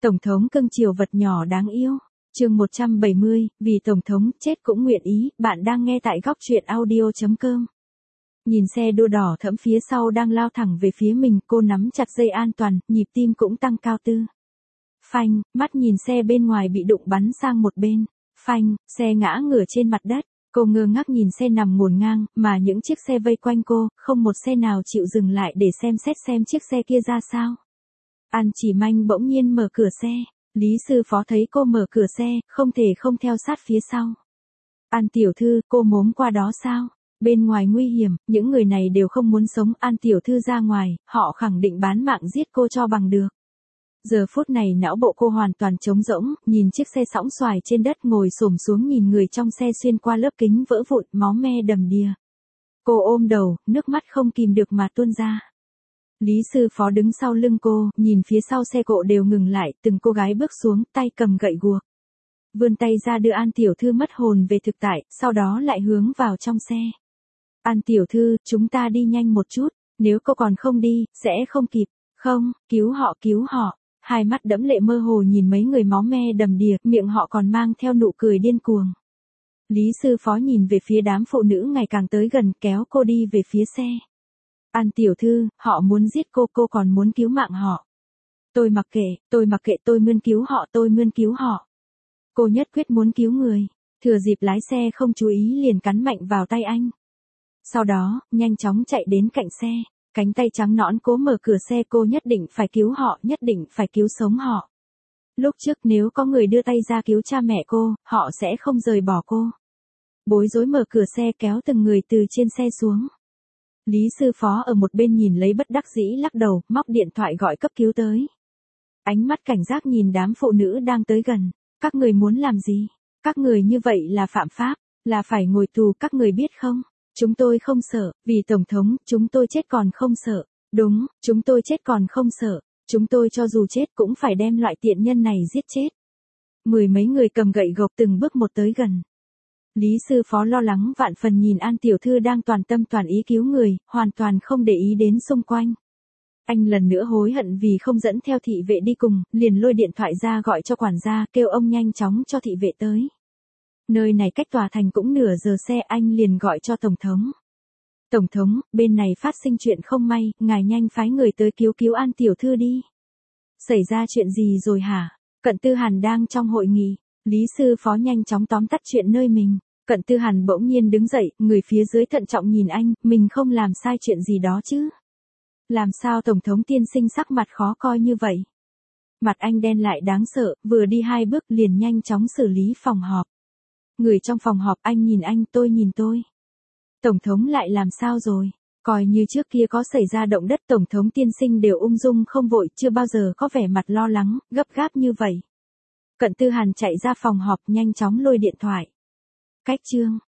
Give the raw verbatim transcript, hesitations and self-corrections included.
Tổng thống cưng chiều vật nhỏ đáng yêu. Chương một trăm bảy mươi, vì Tổng thống chết cũng nguyện ý, bạn đang nghe tại góc truyện audio chấm com. Nhìn xe đua đỏ thẫm phía sau đang lao thẳng về phía mình, cô nắm chặt dây an toàn, nhịp tim cũng tăng cao tư. Phanh, mắt nhìn xe bên ngoài bị đụng bắn sang một bên. Phanh, xe ngã ngửa trên mặt đất. Cô ngơ ngác nhìn xe nằm ngổn ngang, mà những chiếc xe vây quanh cô, không một xe nào chịu dừng lại để xem xét xem chiếc xe kia ra sao. An Chỉ Manh bỗng nhiên mở cửa xe. Lý sư phó thấy cô mở cửa xe, không thể không theo sát phía sau. An tiểu thư, cô mốm qua đó sao? Bên ngoài nguy hiểm, những người này đều không muốn sống. An tiểu thư ra ngoài, họ khẳng định bán mạng giết cô cho bằng được. Giờ phút này não bộ cô hoàn toàn trống rỗng, nhìn chiếc xe sõng xoài trên đất, ngồi xổm xuống nhìn người trong xe xuyên qua lớp kính vỡ vụn, máu me đầm đìa. Cô ôm đầu, nước mắt không kìm được mà tuôn ra. Lý sư phó đứng sau lưng cô, nhìn phía sau xe cộ đều ngừng lại, từng cô gái bước xuống, tay cầm gậy guộc. Vươn tay ra đưa An tiểu thư mất hồn về thực tại, sau đó lại hướng vào trong xe. An tiểu thư, chúng ta đi nhanh một chút, nếu cô còn không đi, sẽ không kịp. Không, cứu họ, cứu họ. Hai mắt đẫm lệ mơ hồ nhìn mấy người máu me đầm đìa, miệng họ còn mang theo nụ cười điên cuồng. Lý sư phó nhìn về phía đám phụ nữ ngày càng tới gần, kéo cô đi về phía xe. An tiểu thư, họ muốn giết cô, cô còn muốn cứu mạng họ. Tôi mặc kệ, tôi mặc kệ, tôi muốn cứu họ, tôi muốn cứu họ. Cô nhất quyết muốn cứu người. Thừa dịp lái xe không chú ý liền cắn mạnh vào tay anh. Sau đó, nhanh chóng chạy đến cạnh xe. Cánh tay trắng nõn cố mở cửa xe, cô nhất định phải cứu họ, nhất định phải cứu sống họ. Lúc trước nếu có người đưa tay ra cứu cha mẹ cô, họ sẽ không rời bỏ cô. Bối rối mở cửa xe kéo từng người từ trên xe xuống. Lý sư phó ở một bên nhìn lấy bất đắc dĩ lắc đầu, móc điện thoại gọi cấp cứu tới. Ánh mắt cảnh giác nhìn đám phụ nữ đang tới gần. Các người muốn làm gì? Các người như vậy là phạm pháp, là phải ngồi tù, các người biết không? Chúng tôi không sợ, vì Tổng thống, chúng tôi chết còn không sợ. Đúng, chúng tôi chết còn không sợ. Chúng tôi cho dù chết cũng phải đem loại tiện nhân này giết chết. Mười mấy người cầm gậy gộc từng bước một tới gần. Lý sư phó lo lắng vạn phần nhìn An tiểu thư đang toàn tâm toàn ý cứu người, hoàn toàn không để ý đến xung quanh. Anh lần nữa hối hận vì không dẫn theo thị vệ đi cùng, liền lôi điện thoại ra gọi cho quản gia, kêu ông nhanh chóng cho thị vệ tới. Nơi này cách tòa thành cũng nửa giờ xe, anh liền gọi cho Tổng thống. Tổng thống, bên này phát sinh chuyện không may, ngài nhanh phái người tới cứu cứu An tiểu thư đi. Xảy ra chuyện gì rồi hả? Cận Tư Hàn đang trong hội nghị. Lý sư phó nhanh chóng tóm tắt chuyện nơi mình. Cận Tư Hàn bỗng nhiên đứng dậy, người phía dưới thận trọng nhìn anh, mình không làm sai chuyện gì đó chứ. Làm sao Tổng thống tiên sinh sắc mặt khó coi như vậy? Mặt anh đen lại đáng sợ, vừa đi hai bước liền nhanh chóng xử lý phòng họp. Người trong phòng họp, anh nhìn anh, tôi nhìn tôi. Tổng thống lại làm sao rồi? Coi như trước kia có xảy ra động đất, Tổng thống tiên sinh đều ung dung không vội, chưa bao giờ có vẻ mặt lo lắng, gấp gáp như vậy. Cận Tư Hàn chạy ra phòng họp nhanh chóng lôi điện thoại. Cách chương.